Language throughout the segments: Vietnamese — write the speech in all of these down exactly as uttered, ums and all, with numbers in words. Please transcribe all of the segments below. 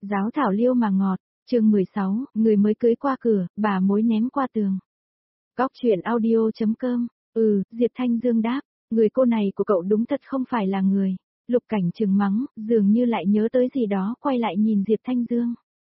Giáo thảo liêu mà ngọt, chương mười sáu, người mới cưới qua cửa, bà mối ném qua tường. Góc chuyện audio.com, ừ, Diệp Thanh Dương đáp, người cô này của cậu đúng thật không phải là người. Lục Cảnh trừng mắng, dường như lại nhớ tới gì đó quay lại nhìn Diệp Thanh Dương.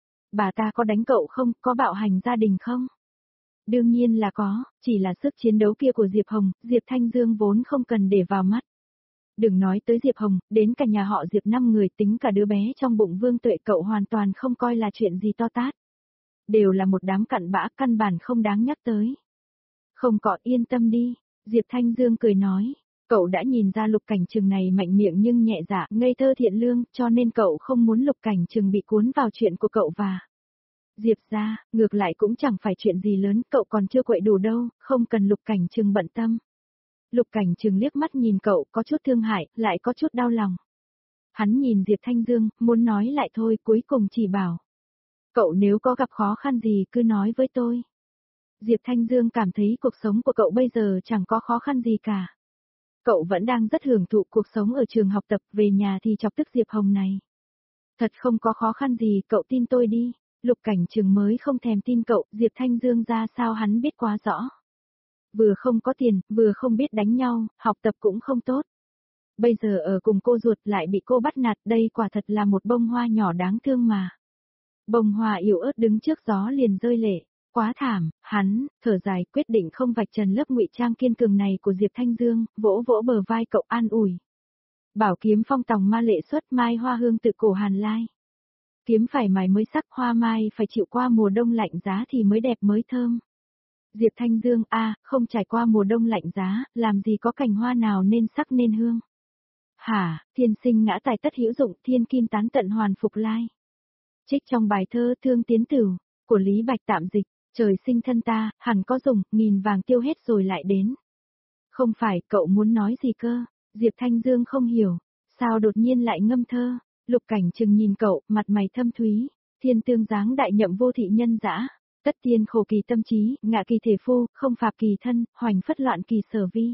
Bà ta có đánh cậu không, có bạo hành gia đình không? Đương nhiên là có, chỉ là sức chiến đấu kia của Diệp Hồng, Diệp Thanh Dương vốn không cần để vào mắt. Đừng nói tới Diệp Hồng, đến cả nhà họ Diệp năm người tính cả đứa bé trong bụng Vương Tuệ cậu hoàn toàn không coi là chuyện gì to tát. Đều là một đám cặn bã căn bản không đáng nhắc tới. Không có, yên tâm đi, Diệp Thanh Dương cười nói, cậu đã nhìn ra Lục Cảnh Trừng này mạnh miệng nhưng nhẹ dạ, ngây thơ thiện lương, cho nên cậu không muốn Lục Cảnh Trừng bị cuốn vào chuyện của cậu và Diệp ra, ngược lại cũng chẳng phải chuyện gì lớn, cậu còn chưa quậy đủ đâu, không cần Lục Cảnh Trừng bận tâm. Lục Cảnh Trừng liếc mắt nhìn cậu, có chút thương hại, lại có chút đau lòng. Hắn nhìn Diệp Thanh Dương, muốn nói lại thôi, cuối cùng chỉ bảo. Cậu nếu có gặp khó khăn gì cứ nói với tôi. Diệp Thanh Dương cảm thấy cuộc sống của cậu bây giờ chẳng có khó khăn gì cả. Cậu vẫn đang rất hưởng thụ cuộc sống ở trường học tập, về nhà thì chọc tức Diệp Hồng này. Thật không có khó khăn gì, cậu tin tôi đi. Lục Cảnh Trừng mới không thèm tin cậu, Diệp Thanh Dương ra sao hắn biết quá rõ. Vừa không có tiền, vừa không biết đánh nhau, học tập cũng không tốt. Bây giờ ở cùng cô ruột lại bị cô bắt nạt, đây quả thật là một bông hoa nhỏ đáng thương mà. Bông hoa yếu ớt đứng trước gió liền rơi lệ, quá thảm, hắn, thở dài quyết định không vạch trần lớp ngụy trang kiên cường này của Diệp Thanh Dương, vỗ vỗ bờ vai cậu an ủi. Bảo kiếm phong tòng ma lệ xuất mai hoa hương tự cổ Hàn Lai. Kiếm phải mài mới sắc, hoa mai phải chịu qua mùa đông lạnh giá thì mới đẹp mới thơm. Diệp Thanh Dương a, à, không trải qua mùa đông lạnh giá, làm gì có cành hoa nào nên sắc nên hương. Hả, thiên sinh ngã tài tất hữu dụng, thiên kim tán tận hoàn phục lai. Trích trong bài thơ Thương Tiến Tửu, của Lý Bạch tạm dịch, trời sinh thân ta, hẳn có dùng, nghìn vàng tiêu hết rồi lại đến. Không phải, cậu muốn nói gì cơ? Diệp Thanh Dương không hiểu, sao đột nhiên lại ngâm thơ? Lục Cảnh Trừng nhìn cậu, mặt mày thâm thúy, thiên tương dáng đại nhậm vô thị nhân dã. Tất tiên khổ kỳ tâm trí, ngạ kỳ thể phu, không phạp kỳ thân, hoành phất loạn kỳ sở vi.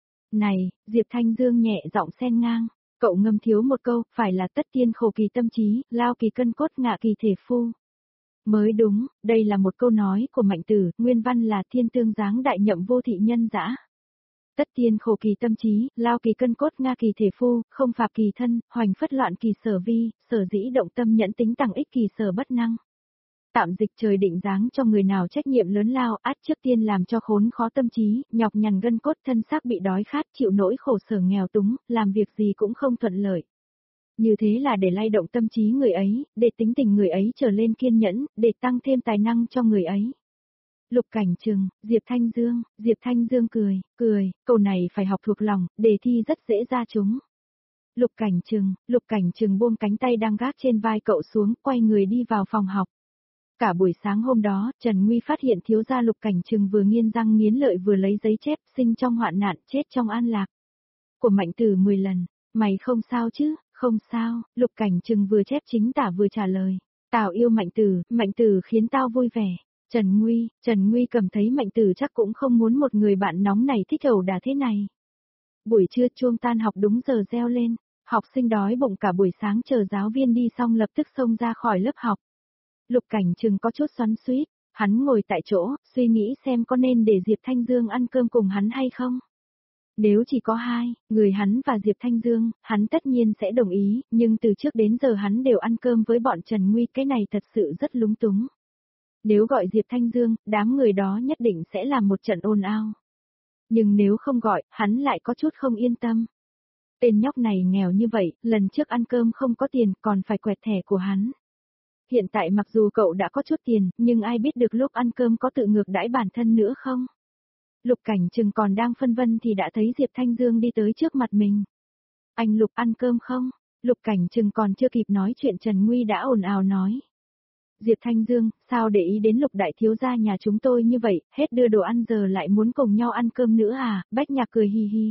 Này, Diệp Thanh Dương nhẹ giọng xen ngang, cậu ngâm thiếu một câu, phải là tất tiên khổ kỳ tâm trí, lao kỳ cân cốt ngạ kỳ thể phu. Mới đúng, đây là một câu nói của Mạnh Tử, nguyên văn là thiên tương dáng đại nhậm vô thị nhân dã. Tất tiên khổ kỳ tâm trí, lao kỳ cân cốt nga kỳ thể phu, không phạp kỳ thân, hoành phất loạn kỳ sở vi, sở dĩ động tâm nhẫn tính tằng ích kỳ sở bất năng. Tạm dịch trời định dáng cho người nào trách nhiệm lớn lao, át trước tiên làm cho khốn khó tâm trí, nhọc nhằn gân cốt thân xác bị đói khát, chịu nỗi khổ sở nghèo túng, làm việc gì cũng không thuận lợi. Như thế là để lay động tâm trí người ấy, để tính tình người ấy trở lên kiên nhẫn, để tăng thêm tài năng cho người ấy. Lục Cảnh Trừng, Diệp Thanh Dương, Diệp Thanh Dương cười, cười, câu này phải học thuộc lòng, đề thi rất dễ ra chúng. Lục Cảnh Trừng, Lục Cảnh Trừng buông cánh tay đang gác trên vai cậu xuống, quay người đi vào phòng học. Cả buổi sáng hôm đó, Trần Nguy phát hiện thiếu gia Lục Cảnh Trừng vừa nghiến răng nghiến lợi vừa lấy giấy chép, sinh trong hoạn nạn, chết trong an lạc. Của Mạnh Tử mười lần, mày không sao chứ, không sao, Lục Cảnh Trừng vừa chép chính tả vừa trả lời. Tao yêu Mạnh Tử, Mạnh Tử khiến tao vui vẻ. Trần Nguy, Trần Nguy cầm thấy Mạnh Tử chắc cũng không muốn một người bạn nóng này thích ẩu đả thế này. Buổi trưa chuông tan học đúng giờ reo lên, học sinh đói bụng cả buổi sáng chờ giáo viên đi xong lập tức xông ra khỏi lớp học. Lục Cảnh Trừng có chút xoắn xuýt, hắn ngồi tại chỗ, suy nghĩ xem có nên để Diệp Thanh Dương ăn cơm cùng hắn hay không. Nếu chỉ có hai, người hắn và Diệp Thanh Dương, hắn tất nhiên sẽ đồng ý, nhưng từ trước đến giờ hắn đều ăn cơm với bọn Trần Nguy, cái này thật sự rất lúng túng. Nếu gọi Diệp Thanh Dương, đám người đó nhất định sẽ làm một trận ồn ào. Nhưng nếu không gọi, hắn lại có chút không yên tâm. Tên nhóc này nghèo như vậy, lần trước ăn cơm không có tiền, còn phải quẹt thẻ của hắn. Hiện tại mặc dù cậu đã có chút tiền, nhưng ai biết được lúc ăn cơm có tự ngược đãi bản thân nữa không? Lục Cảnh Trừng còn đang phân vân thì đã thấy Diệp Thanh Dương đi tới trước mặt mình. Anh Lục ăn cơm không? Lục Cảnh Trừng còn chưa kịp nói chuyện Trần Nguy đã ồn ào nói. Diệp Thanh Dương, sao để ý đến Lục đại thiếu gia nhà chúng tôi như vậy, hết đưa đồ ăn giờ lại muốn cùng nhau ăn cơm nữa à? Bách Nhạc cười hi hi.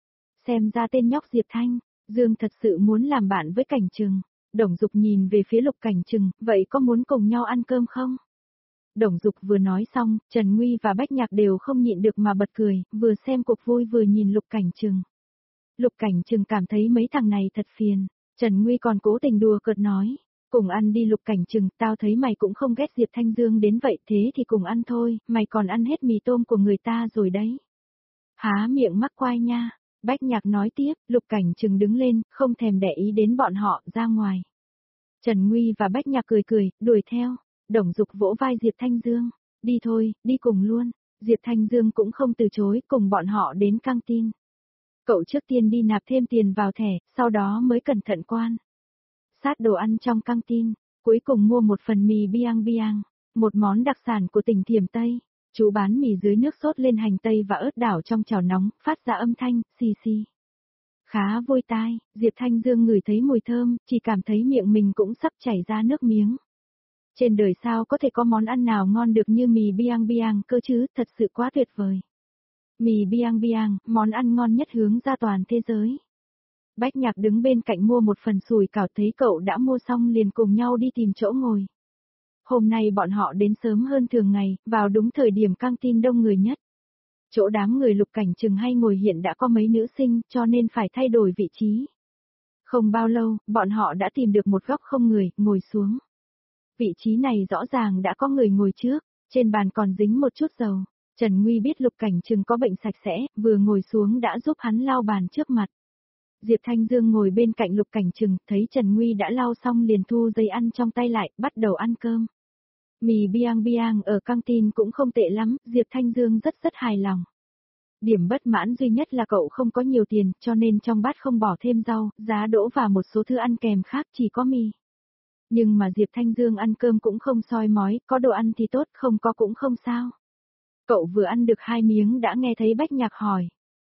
Xem ra tên nhóc Diệp Thanh Dương thật sự muốn làm bạn với Cảnh Trừng. Đồng Dục nhìn về phía Lục Cảnh Trừng, vậy có muốn cùng nhau ăn cơm không? Đồng Dục vừa nói xong, Trần Nguy và Bách Nhạc đều không nhịn được mà bật cười, vừa xem cuộc vui vừa nhìn Lục Cảnh Trừng. Lục Cảnh Trừng cảm thấy mấy thằng này thật phiền, Trần Nguy còn cố tình đùa cợt nói, Cùng ăn đi Lục Cảnh Trừng, tao thấy mày cũng không ghét Diệp Thanh Dương đến vậy, thế thì cùng ăn thôi, mày còn ăn hết mì tôm của người ta rồi đấy. Há miệng mắc quai nha. Bách Nhạc nói tiếp, Lục Cảnh Trừng đứng lên, không thèm để ý đến bọn họ, ra ngoài. Trần Nguy và Bách Nhạc cười cười, đuổi theo. Đồng Dục vỗ vai Diệp Thanh Dương. Đi thôi, đi cùng luôn. Diệp Thanh Dương cũng không từ chối, cùng bọn họ đến căng tin. Cậu trước tiên đi nạp thêm tiền vào thẻ, sau đó mới cẩn thận quan sát đồ ăn trong căng tin, cuối cùng mua một phần mì biang biang, một món đặc sản của tỉnh Thiểm Tây. Chú bán mì dưới nước sốt lên hành tây và ớt đảo trong chảo nóng, phát ra âm thanh, xì xì. Khá vui tai, Diệp Thanh Dương ngửi thấy mùi thơm, chỉ cảm thấy miệng mình cũng sắp chảy ra nước miếng. Trên đời sao có thể có món ăn nào ngon được như mì biang biang cơ chứ, thật sự quá tuyệt vời. Mì biang biang, món ăn ngon nhất hướng ra toàn thế giới. Bách Nhạc đứng bên cạnh mua một phần sủi cảo, thấy cậu đã mua xong liền cùng nhau đi tìm chỗ ngồi. Hôm nay bọn họ đến sớm hơn thường ngày, vào đúng thời điểm căng tin đông người nhất. Chỗ đám người Lục Cảnh Trừng hay ngồi hiện đã có mấy nữ sinh, cho nên phải thay đổi vị trí. Không bao lâu, bọn họ đã tìm được một góc không người, ngồi xuống. Vị trí này rõ ràng đã có người ngồi trước, trên bàn còn dính một chút dầu. Trần Nguy biết Lục Cảnh Trừng có bệnh sạch sẽ, vừa ngồi xuống đã giúp hắn lau bàn trước mặt. Diệp Thanh Dương ngồi bên cạnh Lục Cảnh Trừng, thấy Trần Nguy đã lau xong liền thu dây ăn trong tay lại, bắt đầu ăn cơm. Mì biang biang ở căng tin cũng không tệ lắm, Diệp Thanh Dương rất rất hài lòng. Điểm bất mãn duy nhất là cậu không có nhiều tiền, cho nên trong bát không bỏ thêm rau, giá đỗ và một số thứ ăn kèm khác chỉ có mì. Nhưng mà Diệp Thanh Dương ăn cơm cũng không soi mói, có đồ ăn thì tốt, không có cũng không sao. Cậu vừa ăn được hai miếng đã nghe thấy Bách Nhạc hỏi.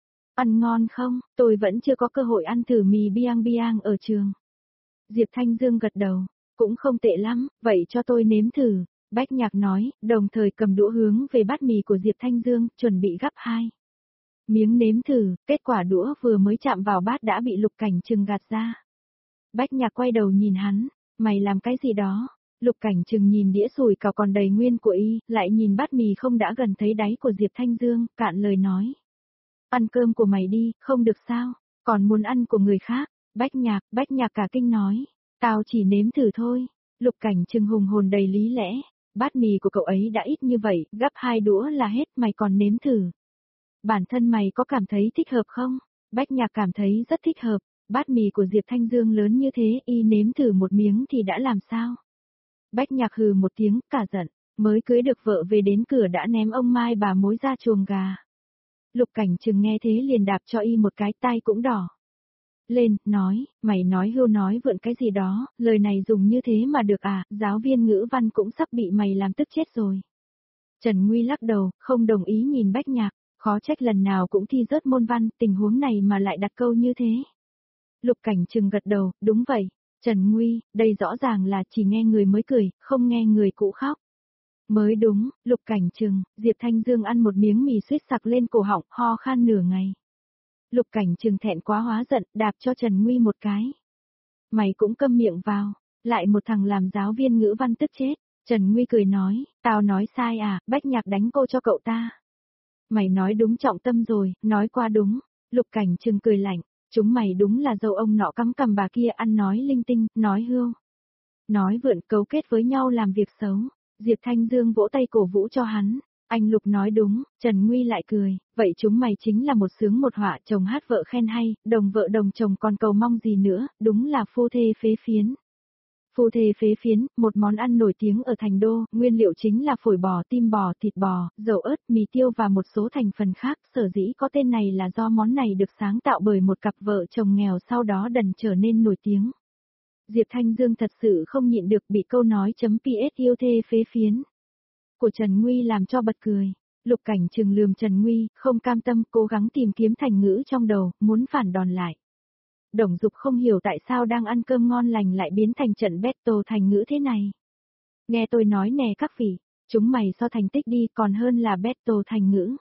Ăn ngon không, tôi vẫn chưa có cơ hội ăn thử mì biang biang ở trường. Diệp Thanh Dương gật đầu, cũng không tệ lắm, vậy cho tôi nếm thử. Bách Nhạc nói, đồng thời cầm đũa hướng về bát mì của Diệp Thanh Dương, chuẩn bị gắp hai miếng nếm thử, kết quả đũa vừa mới chạm vào bát đã bị Lục Cảnh Trừng gạt ra. Bách Nhạc quay đầu nhìn hắn, mày làm cái gì đó? Lục Cảnh Trừng nhìn đĩa sủi cảo còn đầy nguyên của y, lại nhìn bát mì không đã gần thấy đáy của Diệp Thanh Dương, cạn lời nói. Ăn cơm của mày đi, không được sao, còn muốn ăn của người khác. Bách Nhạc, Bách Nhạc cả kinh nói, tao chỉ nếm thử thôi. Lục Cảnh Trừng hùng hồn đầy lý lẽ, bát mì của cậu ấy đã ít như vậy, gắp hai đũa là hết, mày còn nếm thử. Bản thân mày có cảm thấy thích hợp không? Bách Nhạc cảm thấy rất thích hợp, bát mì của Diệp Thanh Dương lớn như thế, y nếm thử một miếng thì đã làm sao? Bách Nhạc hừ một tiếng, cả giận, mới cưới được vợ về đến cửa đã ném ông mai bà mối ra chuồng gà. Lục Cảnh Trừng nghe thế liền đạp cho y một cái, tay cũng đỏ lên, nói, mày nói hưu nói vượn cái gì đó, lời này dùng như thế mà được à, giáo viên ngữ văn cũng sắp bị mày làm tức chết rồi. Trần Nguy lắc đầu, không đồng ý nhìn Bách Nhạc, khó trách lần nào cũng thi rớt môn văn, tình huống này mà lại đặt câu như thế. Lục Cảnh Trừng gật đầu, đúng vậy, Trần Nguy, đây rõ ràng là chỉ nghe người mới cười, không nghe người cũ khóc. Mới đúng, Lục Cảnh Trừng, Diệp Thanh Dương ăn một miếng mì suýt sặc lên cổ họng, ho khan nửa ngày. Lục Cảnh Trừng thẹn quá hóa giận, đạp cho Trần Nguy một cái. Mày cũng câm miệng vào, lại một thằng làm giáo viên ngữ văn tức chết. Trần Nguy cười nói, tao nói sai à, Bách Nhạc đánh cô cho cậu ta. Mày nói đúng trọng tâm rồi, nói qua đúng. Lục Cảnh Trừng cười lạnh, chúng mày đúng là dâu ông nọ cắm cằm bà kia ăn nói linh tinh, nói hưu. Nói vượn cấu kết với nhau làm việc xấu. Diệp Thanh Dương vỗ tay cổ vũ cho hắn. Anh Lục nói đúng, Trần Nguy lại cười, vậy chúng mày chính là một sướng một họa, chồng hát vợ khen hay, đồng vợ đồng chồng còn cầu mong gì nữa, đúng là phu thê phế phiến. Phu thê phế phiến, một món ăn nổi tiếng ở Thành Đô, nguyên liệu chính là phổi bò, tim bò, thịt bò, dầu ớt, mì tiêu và một số thành phần khác, sở dĩ có tên này là do món này được sáng tạo bởi một cặp vợ chồng nghèo sau đó đần trở nên nổi tiếng. Diệp Thanh Dương thật sự không nhịn được bị câu nói chấm ps yêu thê phế phiến của Trần Nguy làm cho bật cười. Lục Cảnh Trừng lườm Trần Nguy, không cam tâm, cố gắng tìm kiếm thành ngữ trong đầu, muốn phản đòn lại. Đồng Dục không hiểu tại sao đang ăn cơm ngon lành lại biến thành trận battle thành ngữ thế này. Nghe tôi nói nè các vị, chúng mày so thành tích đi còn hơn là battle thành ngữ.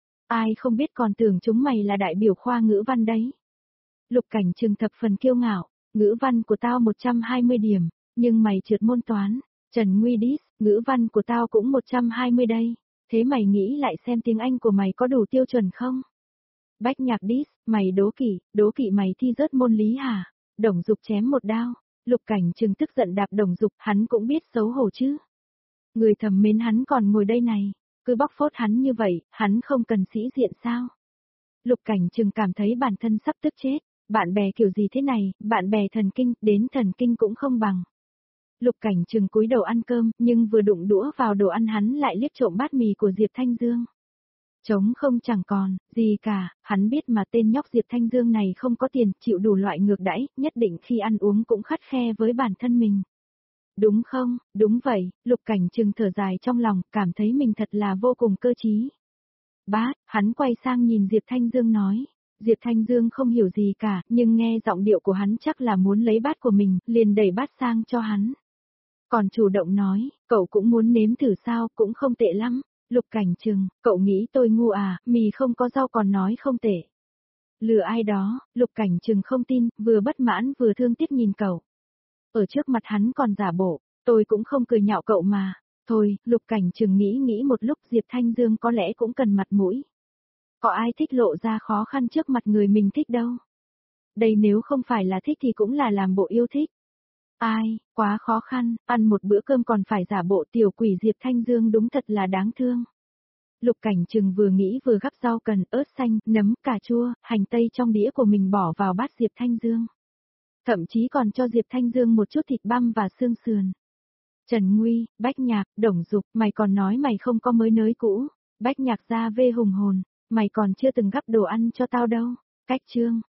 Ai không biết còn tưởng chúng mày là đại biểu khoa ngữ văn đấy. Lục Cảnh Trừng thập phần kiêu ngạo, ngữ văn của tao một trăm hai mươi điểm, nhưng mày trượt môn toán. Trần Nguy đít, ngữ văn của tao cũng một trăm hai mươi đây, thế mày nghĩ lại xem tiếng Anh của mày có đủ tiêu chuẩn không? Bách Nhạc đít, mày đố kỵ, đố kỵ mày thi rớt môn lý hả? Đồng Dục chém một đao, Lục Cảnh Trừng tức giận đạp Đồng Dục, hắn cũng biết xấu hổ chứ. Người thầm mến hắn còn ngồi đây này, cứ bóc phốt hắn như vậy, hắn không cần sĩ diện sao? Lục Cảnh Trừng cảm thấy bản thân sắp tức chết, bạn bè kiểu gì thế này, bạn bè thần kinh, đến thần kinh cũng không bằng. Lục Cảnh Trừng cúi đầu ăn cơm, nhưng vừa đụng đũa vào đồ ăn hắn lại liếc trộm bát mì của Diệp Thanh Dương. Trống không chẳng còn, gì cả, hắn biết mà tên nhóc Diệp Thanh Dương này không có tiền, chịu đủ loại ngược đãi, nhất định khi ăn uống cũng khắt khe với bản thân mình. Đúng không, đúng vậy, Lục Cảnh Trừng thở dài trong lòng, cảm thấy mình thật là vô cùng cơ trí. Bát, hắn quay sang nhìn Diệp Thanh Dương nói. Diệp Thanh Dương không hiểu gì cả, nhưng nghe giọng điệu của hắn chắc là muốn lấy bát của mình, liền đẩy bát sang cho hắn. Còn chủ động nói, cậu cũng muốn nếm thử sao, cũng không tệ lắm. Lục Cảnh Trừng, cậu nghĩ tôi ngu à, mì không có rau còn nói không tệ. Lừa ai đó, Lục Cảnh Trừng không tin, vừa bất mãn vừa thương tiếc nhìn cậu. Ở trước mặt hắn còn giả bộ, tôi cũng không cười nhạo cậu mà. Thôi, Lục Cảnh Trừng nghĩ nghĩ một lúc Diệp Thanh Dương có lẽ cũng cần mặt mũi. Có ai thích lộ ra khó khăn trước mặt người mình thích đâu. Đây nếu không phải là thích thì cũng là làm bộ yêu thích. Ai, quá khó khăn, ăn một bữa cơm còn phải giả bộ tiểu quỷ Diệp Thanh Dương đúng thật là đáng thương. Lục Cảnh Trừng vừa nghĩ vừa gắp rau cần, ớt xanh, nấm, cà chua, hành tây trong đĩa của mình bỏ vào bát Diệp Thanh Dương. Thậm chí còn cho Diệp Thanh Dương một chút thịt băm và xương sườn. Trần Nguy, Bách Nhạc, Đồng Dục, mày còn nói mày không có mới nới cũ. Bách Nhạc ra vê hùng hồn, mày còn chưa từng gắp đồ ăn cho tao đâu. Cách chương.